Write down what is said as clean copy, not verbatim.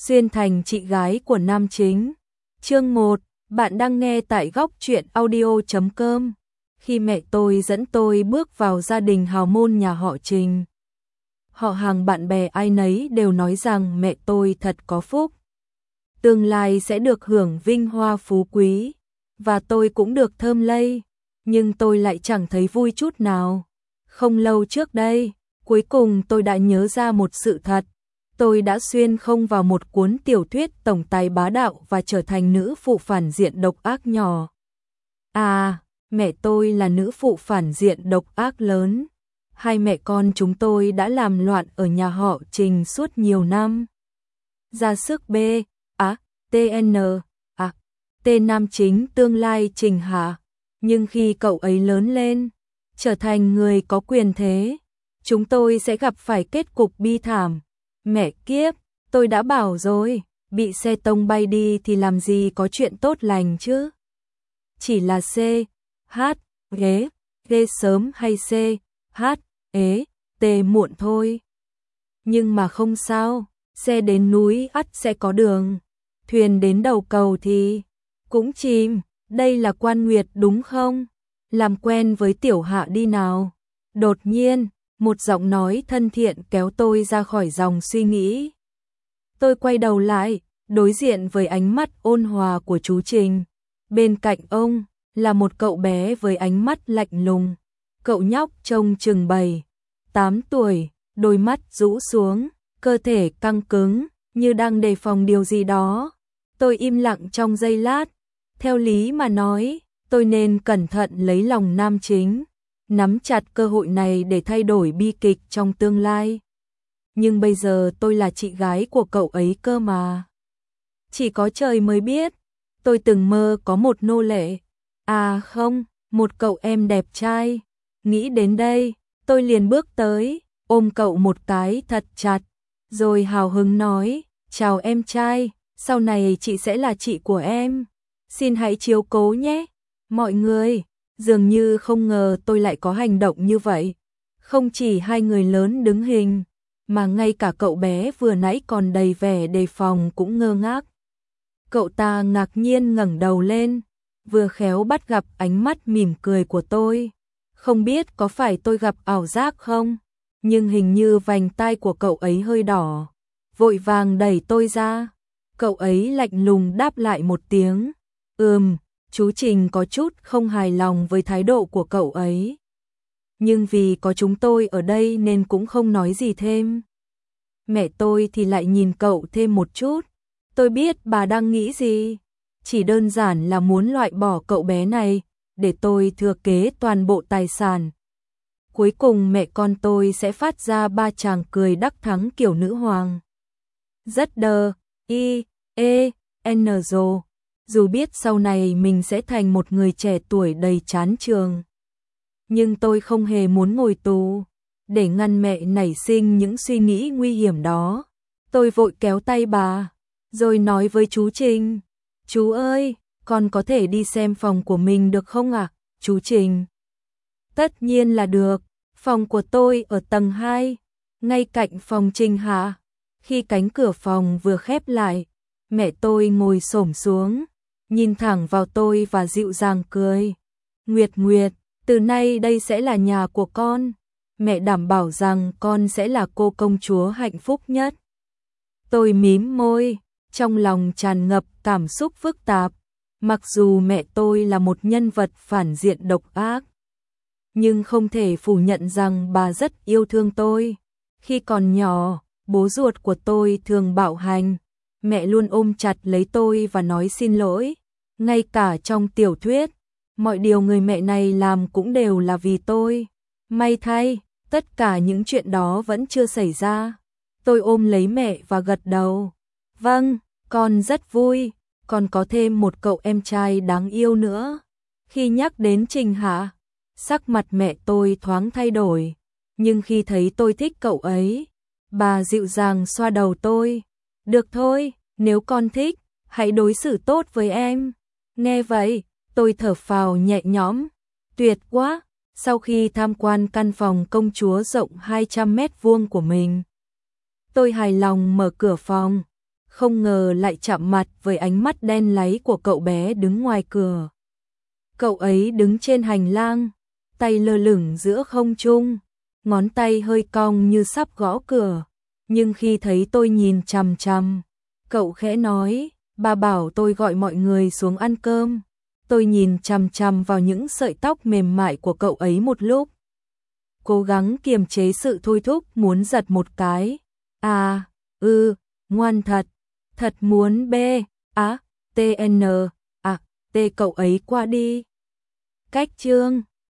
Xuyên thành chị gái của nam chính. Chương 1, bạn đang nghe tại góc truyện audio.com. Khi mẹ tôi dẫn tôi bước vào gia đình hào môn nhà họ Trình, họ hàng bạn bè ai nấy đều nói rằng mẹ tôi thật có phúc, tương lai sẽ được hưởng vinh hoa phú quý, và tôi cũng được thơm lây, nhưng tôi lại chẳng thấy vui chút nào. Không lâu trước đây, cuối cùng tôi đã nhớ ra một sự thật. Tôi đã xuyên không vào một cuốn tiểu thuyết tổng tài bá đạo và trở thành nữ phụ phản diện độc ác nhỏ. À, mẹ tôi là nữ phụ phản diện độc ác lớn. Hai mẹ con chúng tôi đã làm loạn ở nhà họ Trình suốt nhiều năm. Ra sức TN tên nam chính tương lai Trình Hạ. Nhưng khi cậu ấy lớn lên, trở thành người có quyền thế, chúng tôi sẽ gặp phải kết cục bi thảm. Mẹ kiếp, tôi đã bảo rồi, bị xe tông bay đi thì làm gì có chuyện tốt lành chứ. Chỉ là ghế sớm hay muộn thôi. Nhưng mà không sao, xe đến núi ắt sẽ có đường, thuyền đến đầu cầu thì cũng chìm, đây là quan nguyệt đúng không? Làm quen với tiểu Hạ đi nào. Đột nhiên, một giọng nói thân thiện kéo tôi ra khỏi dòng suy nghĩ. Tôi quay đầu lại, đối diện với ánh mắt ôn hòa của chú Trình. Bên cạnh ông là một cậu bé với ánh mắt lạnh lùng. Cậu nhóc trông chừng 7-8 tuổi, đôi mắt rũ xuống, cơ thể căng cứng, như đang đề phòng điều gì đó. Tôi im lặng trong giây lát. Theo lý mà nói, tôi nên cẩn thận lấy lòng nam chính, nắm chặt cơ hội này để thay đổi bi kịch trong tương lai. Nhưng bây giờ tôi là chị gái của cậu ấy cơ mà. Chỉ có trời mới biết, tôi từng mơ có một nô lệ. À không, một cậu em đẹp trai. Nghĩ đến đây, tôi liền bước tới, ôm cậu một cái thật chặt, rồi hào hứng nói, chào em trai, sau này chị sẽ là chị của em. Xin hãy chiếu cố nhé. Mọi người dường như không ngờ tôi lại có hành động như vậy. Không chỉ hai người lớn đứng hình, mà ngay cả cậu bé vừa nãy còn đầy vẻ đề phòng cũng ngơ ngác. Cậu ta ngạc nhiên ngẩng đầu lên, vừa khéo bắt gặp ánh mắt mỉm cười của tôi. Không biết có phải tôi gặp ảo giác không, nhưng hình như vành tai của cậu ấy hơi đỏ. Vội vàng đẩy tôi ra. Cậu ấy lạnh lùng đáp lại một tiếng. Chú Trình có chút không hài lòng với thái độ của cậu ấy. Nhưng vì có chúng tôi ở đây nên cũng không nói gì thêm. Mẹ tôi thì lại nhìn cậu thêm một chút. Tôi biết bà đang nghĩ gì. Chỉ đơn giản là muốn loại bỏ cậu bé này, để tôi thừa kế toàn bộ tài sản. Cuối cùng mẹ con tôi sẽ phát ra ba tràng cười đắc thắng kiểu nữ hoàng. Rất dù biết sau này mình sẽ thành một người trẻ tuổi đầy chán trường. Nhưng tôi không hề muốn ngồi tù. Để ngăn mẹ nảy sinh những suy nghĩ nguy hiểm đó, tôi vội kéo tay bà, rồi nói với chú Trình. Chú ơi, con có thể đi xem phòng của mình được không ạ, chú Trình? Tất nhiên là được, phòng của tôi ở tầng 2, ngay cạnh phòng Trình Hạ. Khi cánh cửa phòng vừa khép lại, mẹ tôi ngồi xổm xuống, nhìn thẳng vào tôi và dịu dàng cười. Nguyệt, từ nay đây sẽ là nhà của con. Mẹ đảm bảo rằng con sẽ là cô công chúa hạnh phúc nhất. Tôi mím môi, trong lòng tràn ngập cảm xúc phức tạp. Mặc dù mẹ tôi là một nhân vật phản diện độc ác, nhưng không thể phủ nhận rằng bà rất yêu thương tôi. Khi còn nhỏ, bố ruột của tôi thường bạo hành. Mẹ luôn ôm chặt lấy tôi và nói xin lỗi. Ngay cả trong tiểu thuyết, mọi điều người mẹ này làm cũng đều là vì tôi. May thay, tất cả những chuyện đó vẫn chưa xảy ra. Tôi ôm lấy mẹ và gật đầu. Vâng, con rất vui, con có thêm một cậu em trai đáng yêu nữa. Khi nhắc đến Trình Hạ, sắc mặt mẹ tôi thoáng thay đổi. Nhưng khi thấy tôi thích cậu ấy, bà dịu dàng xoa đầu tôi. Được thôi, nếu con thích, hãy đối xử tốt với em. Nghe vậy, tôi thở phào nhẹ nhõm. Tuyệt quá! Sau khi tham quan căn phòng công chúa rộng 200 mét vuông của mình, tôi hài lòng mở cửa phòng. không ngờ lại chạm mặt với ánh mắt đen láy của cậu bé đứng ngoài cửa. Cậu ấy đứng trên hành lang, tay lơ lửng giữa không trung, ngón tay hơi cong như sắp gõ cửa, nhưng khi thấy tôi nhìn chằm chằm, cậu khẽ nói, bà bảo tôi gọi mọi người xuống ăn cơm. Tôi nhìn chằm chằm vào những sợi tóc mềm mại của cậu ấy một lúc, cố gắng kiềm chế sự thôi thúc muốn giật một cái. À, ngoan thật, thật muốn bê, TN, T cậu ấy qua đi. Cách chương